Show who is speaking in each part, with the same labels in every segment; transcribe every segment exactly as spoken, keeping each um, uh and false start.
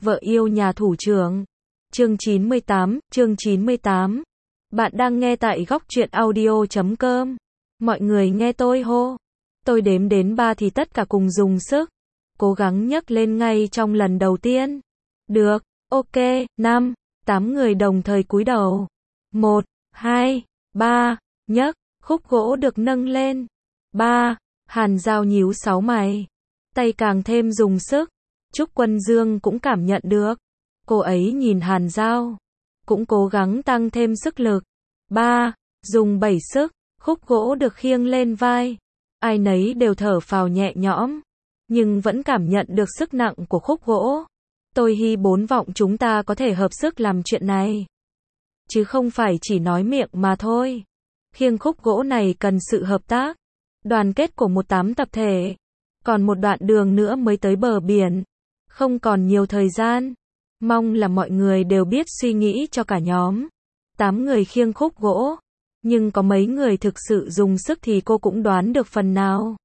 Speaker 1: Vợ yêu nhà thủ trưởng. Chương chín mươi tám, chương chín mươi tám. Bạn đang nghe tại góc truyện audio chấm com. Mọi người nghe tôi hô. Tôi đếm đến ba thì tất cả cùng dùng sức. Cố gắng nhấc lên ngay trong lần đầu tiên. Được, ok, năm, tám người đồng thời cúi đầu. Một, hai, ba, nhấc, khúc gỗ được nâng lên. Ba, Hàn Giao nhíu sáu mày. Tay càng thêm dùng sức. Trúc Quân Dương cũng cảm nhận được. Cô ấy nhìn Hàn Giao. Cũng cố gắng tăng thêm sức lực. Ba, dùng bảy sức. Khúc gỗ được khiêng lên vai. Ai nấy đều thở phào nhẹ nhõm. Nhưng vẫn cảm nhận được sức nặng của khúc gỗ. Tôi hy bốn vọng chúng ta có thể hợp sức làm chuyện này. Chứ không phải chỉ nói miệng mà thôi. Khiêng khúc gỗ này cần sự hợp tác. Đoàn kết của một tám tập thể. Còn một đoạn đường nữa mới tới bờ biển. Không còn nhiều thời gian. Mong là mọi người đều biết suy nghĩ cho cả nhóm. Tám người khiêng khúc gỗ. Nhưng có mấy người thực sự dùng sức thì cô cũng đoán được phần nào.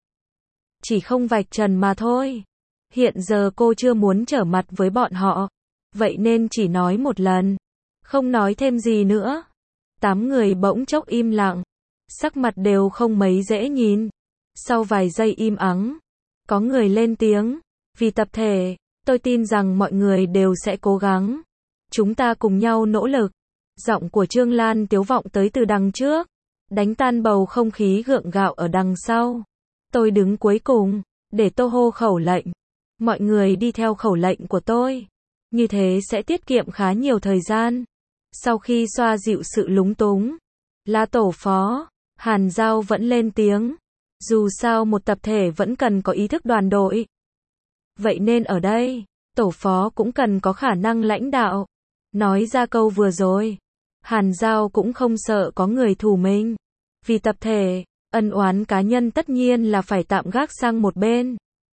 Speaker 1: Chỉ không vạch trần mà thôi. Hiện giờ cô chưa muốn trở mặt với bọn họ. Vậy nên chỉ nói một lần. Không nói thêm gì nữa. Tám người bỗng chốc im lặng. Sắc mặt đều không mấy dễ nhìn. Sau vài giây im ắng. Có người lên tiếng. Vì tập thể, tôi tin rằng mọi người đều sẽ cố gắng. Chúng ta cùng nhau nỗ lực. Giọng của Trương Lan tiếu vọng tới từ đằng trước. Đánh tan bầu không khí gượng gạo ở đằng sau. Tôi đứng cuối cùng. Để tôi hô khẩu lệnh. Mọi người đi theo khẩu lệnh của tôi. Như thế sẽ tiết kiệm khá nhiều thời gian. Sau khi xoa dịu sự lúng túng. Là tổ phó. Hàn Giao vẫn lên tiếng. Dù sao một tập thể vẫn cần có ý thức đoàn đội. Vậy nên ở đây, tổ phó cũng cần có khả năng lãnh đạo. Nói ra câu vừa rồi. Hàn Giao cũng không sợ có người thù mình. Vì tập thể, ân oán cá nhân tất nhiên là phải tạm gác sang một bên.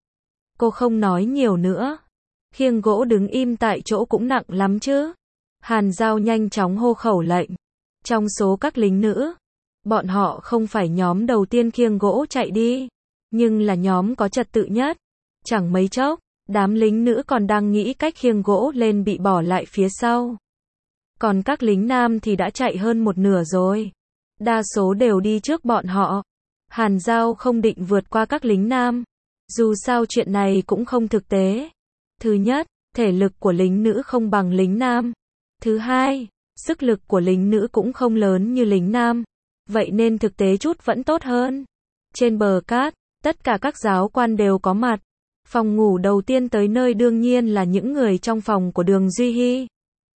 Speaker 1: Cô không nói nhiều nữa. Khiêng gỗ đứng im tại chỗ cũng nặng lắm chứ. Hàn Giao nhanh chóng hô khẩu lệnh. Trong số các lính nữ, bọn họ không phải nhóm đầu tiên khiêng gỗ chạy đi, nhưng là nhóm có trật tự nhất. Chẳng mấy chốc, đám lính nữ còn đang nghĩ cách khiêng gỗ lên bị bỏ lại phía sau. Còn các lính nam thì đã chạy hơn một nửa rồi. Đa số đều đi trước bọn họ. Hàn Giao không định vượt qua các lính nam. Dù sao chuyện này cũng không thực tế. Thứ nhất, thể lực của lính nữ không bằng lính nam. Thứ hai, sức lực của lính nữ cũng không lớn như lính nam. Vậy nên thực tế chút vẫn tốt hơn. Trên bờ cát, tất cả các giáo quan đều có mặt. Phòng ngủ đầu tiên tới nơi đương nhiên là những người trong phòng của Đường Duy Hy.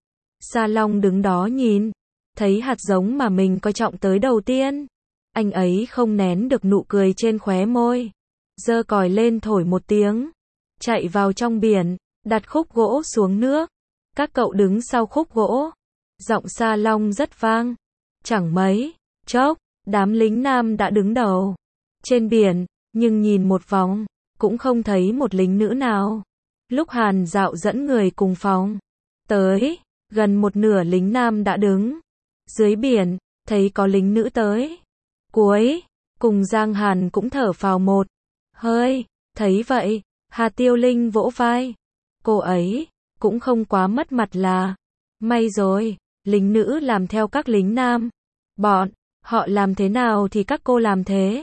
Speaker 1: Sa Long đứng đó nhìn. Thấy hạt giống mà mình coi trọng tới đầu tiên. Anh ấy không nén được nụ cười trên khóe môi. Giơ còi lên thổi một tiếng. Chạy vào trong biển. Đặt khúc gỗ xuống nước. Các cậu đứng sau khúc gỗ. Giọng Sa Long rất vang. Chẳng mấy chốc, đám lính nam đã đứng đầu. Trên biển, nhưng nhìn một vòng, cũng không thấy một lính nữ nào. Lúc Hàn Dạo dẫn người cùng phòng tới, gần một nửa lính nam đã đứng. Dưới biển, thấy có lính nữ tới. Cuối, cùng Giang Hàn cũng thở phào một hơi. Thấy vậy, Hà Tiêu Linh vỗ vai. Cô ấy, cũng không quá mất mặt là. May rồi, lính nữ làm theo các lính nam. Bọn họ làm thế nào thì các cô làm thế.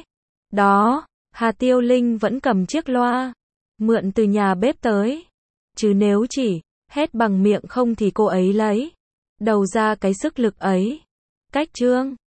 Speaker 1: Đó, Hà Tiêu Linh vẫn cầm chiếc loa. Mượn từ nhà bếp tới. Chứ nếu chỉ hét bằng miệng không thì cô ấy lấy đâu ra cái sức lực ấy. Cách Trương